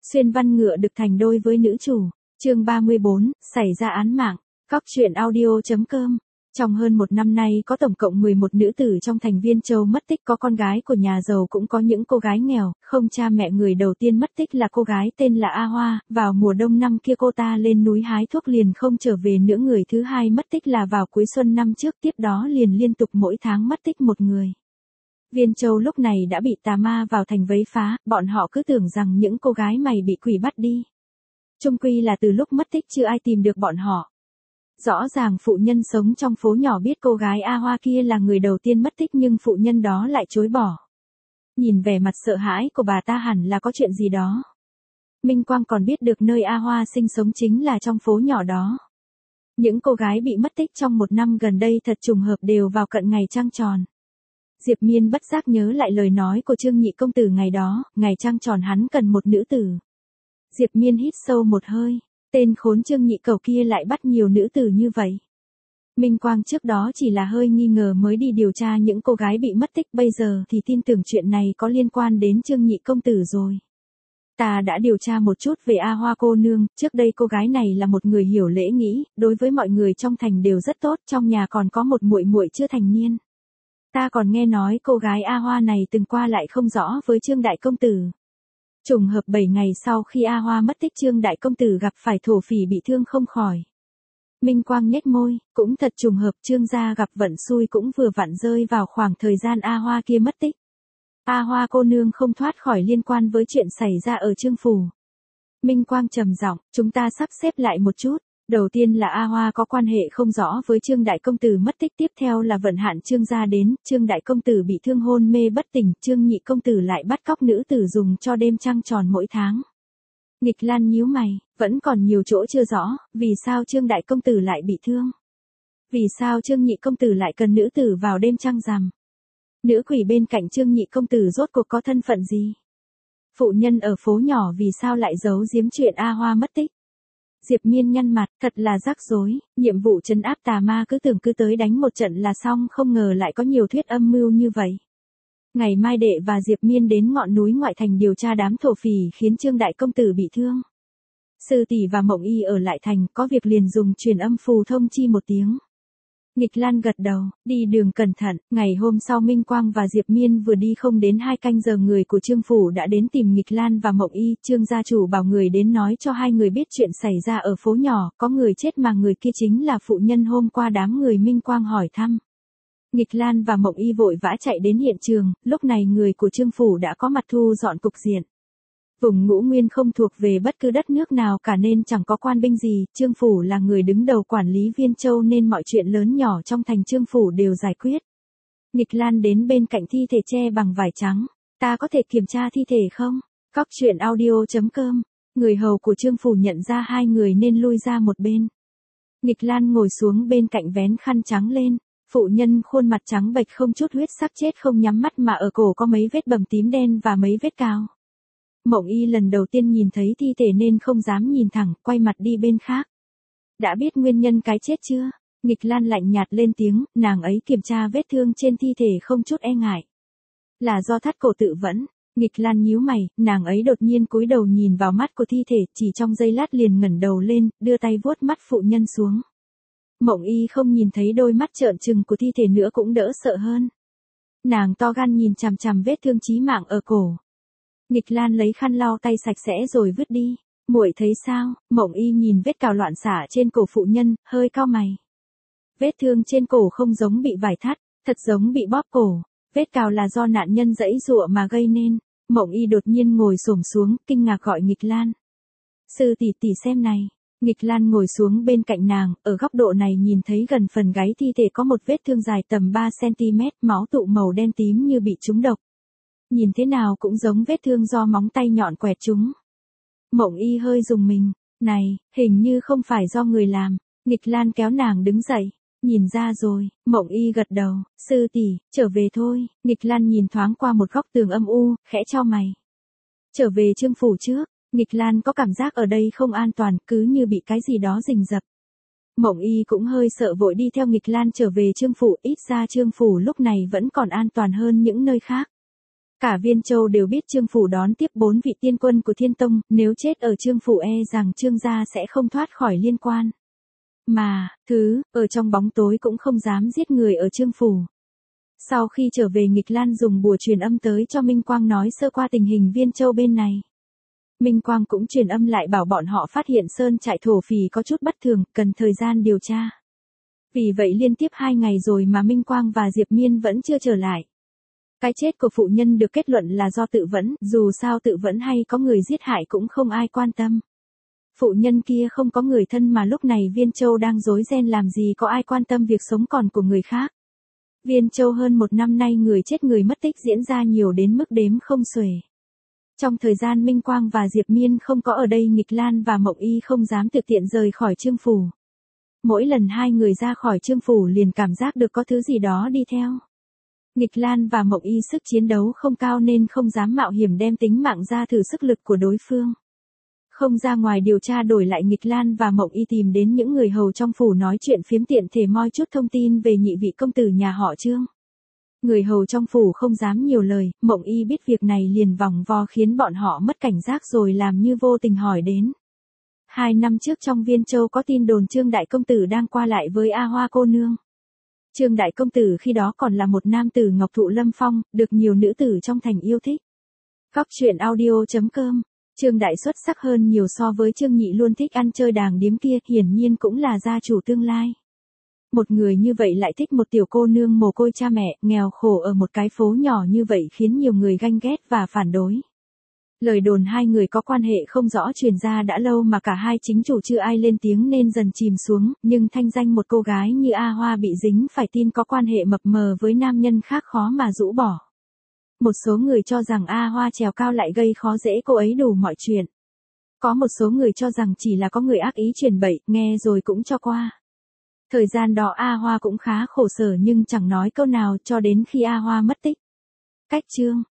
Xuyên văn ngựa được thành đôi với nữ chủ. Chương 34, xảy ra án mạng. Cóc truyện audio.com. Trong hơn một năm nay có tổng cộng 11 nữ tử trong thành Viên Châu mất tích, có con gái của nhà giàu cũng có những cô gái nghèo, không cha mẹ. Người đầu tiên mất tích là cô gái tên là A Hoa, vào mùa đông năm kia cô ta lên núi hái thuốc liền không trở về nữa. Người thứ hai mất tích là vào cuối xuân năm trước, tiếp đó liền liên tục mỗi tháng mất tích một người. Viên Châu lúc này đã bị tà ma vào thành vấy phá, bọn họ cứ tưởng rằng những cô gái mày bị quỷ bắt đi. Chung quy là từ lúc mất tích chưa ai tìm được bọn họ. Rõ ràng phụ nhân sống trong phố nhỏ biết cô gái A Hoa kia là người đầu tiên mất tích, nhưng phụ nhân đó lại chối bỏ. Nhìn vẻ mặt sợ hãi của bà ta hẳn là có chuyện gì đó. Minh Quang còn biết được nơi A Hoa sinh sống chính là trong phố nhỏ đó. Những cô gái bị mất tích trong một năm gần đây thật trùng hợp đều vào cận ngày trăng tròn. Diệp Miên bất giác nhớ lại lời nói của Trương Nhị công tử ngày đó, ngày trăng tròn hắn cần một nữ tử. Diệp Miên hít sâu một hơi, tên khốn Trương Nhị cầu kia lại bắt nhiều nữ tử như vậy. Minh Quang trước đó chỉ là hơi nghi ngờ mới đi điều tra những cô gái bị mất tích, bây giờ thì tin tưởng chuyện này có liên quan đến Trương Nhị công tử rồi. Ta đã điều tra một chút về A Hoa cô nương, trước đây cô gái này là một người hiểu lễ nghĩ, đối với mọi người trong thành đều rất tốt, trong nhà còn có một muội muội chưa thành niên. Ta còn nghe nói cô gái A Hoa này từng qua lại không rõ với Trương đại công tử. Trùng hợp 7 ngày sau khi A Hoa mất tích, Trương đại công tử gặp phải thổ phỉ bị thương không khỏi. Minh Quang nhếch môi, cũng thật trùng hợp, Trương gia gặp vận xui cũng vừa vặn rơi vào khoảng thời gian A Hoa kia mất tích. A Hoa cô nương không thoát khỏi liên quan với chuyện xảy ra ở Trương phủ. Minh Quang trầm giọng, chúng ta sắp xếp lại một chút. Đầu tiên là A Hoa có quan hệ không rõ với Trương đại công tử mất tích, tiếp theo là vận hạn Trương gia đến, Trương đại công tử bị thương hôn mê bất tỉnh, Trương Nhị công tử lại bắt cóc nữ tử dùng cho đêm trăng tròn mỗi tháng. Nghịch Lan nhíu mày, vẫn còn nhiều chỗ chưa rõ, vì sao Trương đại công tử lại bị thương? Vì sao Trương Nhị công tử lại cần nữ tử vào đêm trăng rằm? Nữ quỷ bên cạnh Trương Nhị công tử rốt cuộc có thân phận gì? Phụ nhân ở phố nhỏ vì sao lại giấu giếm chuyện A Hoa mất tích? Diệp Miên nhăn mặt, thật là rắc rối, nhiệm vụ trấn áp tà ma cứ tưởng cứ tới đánh một trận là xong, không ngờ lại có nhiều thuyết âm mưu như vậy. Ngày mai đệ và Diệp Miên đến ngọn núi ngoại thành điều tra đám thổ phỉ khiến Trương đại công tử bị thương. Sư tỷ và Mộng Y ở lại thành, có việc liền dùng truyền âm phù thông chi một tiếng. Nghịch Lan gật đầu, đi đường cẩn thận. Ngày hôm sau Minh Quang và Diệp Miên vừa đi không đến 2 canh giờ, người của Trương phủ đã đến tìm Nghịch Lan và Mộng Y. Trương gia chủ bảo người đến nói cho hai người biết chuyện xảy ra ở phố nhỏ, có người chết mà người kia chính là phụ nhân hôm qua đám người Minh Quang hỏi thăm. Nghịch Lan và Mộng Y vội vã chạy đến hiện trường, lúc này người của Trương phủ đã có mặt thu dọn cục diện. Vùng Ngũ Nguyên không thuộc về bất cứ đất nước nào cả nên chẳng có quan binh gì, Trương phủ là người đứng đầu quản lý Viên Châu nên mọi chuyện lớn nhỏ trong thành Trương phủ đều giải quyết. Nghịch Lan đến bên cạnh thi thể che bằng vải trắng, ta có thể kiểm tra thi thể không? Cóc truyện audio.com. Người hầu của Trương phủ nhận ra hai người nên lui ra một bên. Nghịch Lan ngồi xuống bên cạnh vén khăn trắng lên, phụ nhân khuôn mặt trắng bệch không chút huyết sắc chết không nhắm mắt mà ở cổ có mấy vết bầm tím đen và mấy vết cào. Mộng Y lần đầu tiên nhìn thấy thi thể nên không dám nhìn thẳng, quay mặt đi bên khác. Đã biết nguyên nhân cái chết chưa? Nghịch Lan lạnh nhạt lên tiếng, nàng ấy kiểm tra vết thương trên thi thể không chút e ngại. Là do thắt cổ tự vẫn. Nghịch Lan nhíu mày, nàng ấy đột nhiên cúi đầu nhìn vào mắt của thi thể, chỉ trong giây lát liền ngẩng đầu lên, đưa tay vuốt mắt phụ nhân xuống. Mộng Y không nhìn thấy đôi mắt trợn trừng của thi thể nữa cũng đỡ sợ hơn. Nàng to gan nhìn chằm chằm vết thương chí mạng ở cổ. Nghịch Lan lấy khăn lau tay sạch sẽ rồi vứt đi. Muội thấy sao? Mộng Y nhìn vết cào loạn xả trên cổ phụ nhân, hơi cau mày. Vết thương trên cổ không giống bị vải thắt, thật giống bị bóp cổ. Vết cào là do nạn nhân giãy giụa mà gây nên. Mộng Y đột nhiên ngồi xổm xuống, kinh ngạc gọi Nghịch Lan. Sư tỷ tỷ xem này. Nghịch Lan ngồi xuống bên cạnh nàng, ở góc độ này nhìn thấy gần phần gáy thi thể có một vết thương dài tầm 3 cm, máu tụ màu đen tím như bị trúng độc. Nhìn thế nào cũng giống vết thương do móng tay nhọn quẹt trúng. Mộng Y hơi rùng mình, này, hình như không phải do người làm. Nghịch Lan kéo nàng đứng dậy, nhìn ra rồi. Mộng Y gật đầu, sư tỷ, trở về thôi. Nghịch Lan nhìn thoáng qua một góc tường âm u, khẽ chau mày. Trở về Trương phủ trước. Nghịch Lan có cảm giác ở đây không an toàn, cứ như bị cái gì đó rình rập. Mộng Y cũng hơi sợ vội đi theo Nghịch Lan trở về Trương phủ, ít ra Trương phủ lúc này vẫn còn an toàn hơn những nơi khác. Cả Viên Châu đều biết Trương Phủ đón tiếp 4 vị tiên quân của Thiên Tông, nếu chết ở Trương Phủ e rằng Trương gia sẽ không thoát khỏi liên quan. Mà, ở trong bóng tối cũng không dám giết người ở Trương Phủ. Sau khi trở về Nghịch Lan dùng bùa truyền âm tới cho Minh Quang nói sơ qua tình hình Viên Châu bên này. Minh Quang cũng truyền âm lại bảo bọn họ phát hiện sơn trại thổ phỉ có chút bất thường, cần thời gian điều tra. Vì vậy liên tiếp 2 ngày rồi mà Minh Quang và Diệp Miên vẫn chưa trở lại. Cái chết của phụ nhân được kết luận là do tự vẫn, dù sao tự vẫn hay có người giết hại cũng không ai quan tâm. Phụ nhân kia không có người thân mà lúc này Viên Châu đang rối ren làm gì có ai quan tâm việc sống còn của người khác. Viên Châu hơn 1 năm nay người chết người mất tích diễn ra nhiều đến mức đếm không xuể. Trong thời gian Minh Quang và Diệp Miên không có ở đây Nghịch Lan và Mộng Y không dám thực tiện rời khỏi Trương Phủ. Mỗi lần 2 người ra khỏi Trương Phủ liền cảm giác được có thứ gì đó đi theo. Nghịch Lan và Mộng Y sức chiến đấu không cao nên không dám mạo hiểm đem tính mạng ra thử sức lực của đối phương. Không ra ngoài điều tra đổi lại Nghịch Lan và Mộng Y tìm đến những người hầu trong phủ nói chuyện phiếm tiện thể moi chút thông tin về nhị vị công tử nhà họ Trương. Người hầu trong phủ không dám nhiều lời, Mộng Y biết việc này liền vòng vo khiến bọn họ mất cảnh giác rồi làm như vô tình hỏi đến. 2 năm trước trong Viên Châu có tin đồn Trương Đại Công Tử đang qua lại với A Hoa cô nương. Trương Đại Công Tử khi đó còn là một nam tử ngọc thụ lâm phong, được nhiều nữ tử trong thành yêu thích. Góc truyện audio.com. Trương Đại xuất sắc hơn nhiều so với Trương Nhị luôn thích ăn chơi đàng điếm kia, hiển nhiên cũng là gia chủ tương lai. Một người như vậy lại thích một tiểu cô nương mồ côi cha mẹ, nghèo khổ ở một cái phố nhỏ như vậy khiến nhiều người ganh ghét và phản đối. Lời đồn 2 người có quan hệ không rõ truyền ra đã lâu mà cả hai chính chủ chưa ai lên tiếng nên dần chìm xuống, nhưng thanh danh một cô gái như A Hoa bị dính phải tin có quan hệ mập mờ với nam nhân khác khó mà rũ bỏ. Một số người cho rằng A Hoa trèo cao lại gây khó dễ cô ấy đủ mọi chuyện. Có một số người cho rằng chỉ là có người ác ý truyền bậy, nghe rồi cũng cho qua. Thời gian đó A Hoa cũng khá khổ sở nhưng chẳng nói câu nào cho đến khi A Hoa mất tích. Cách chương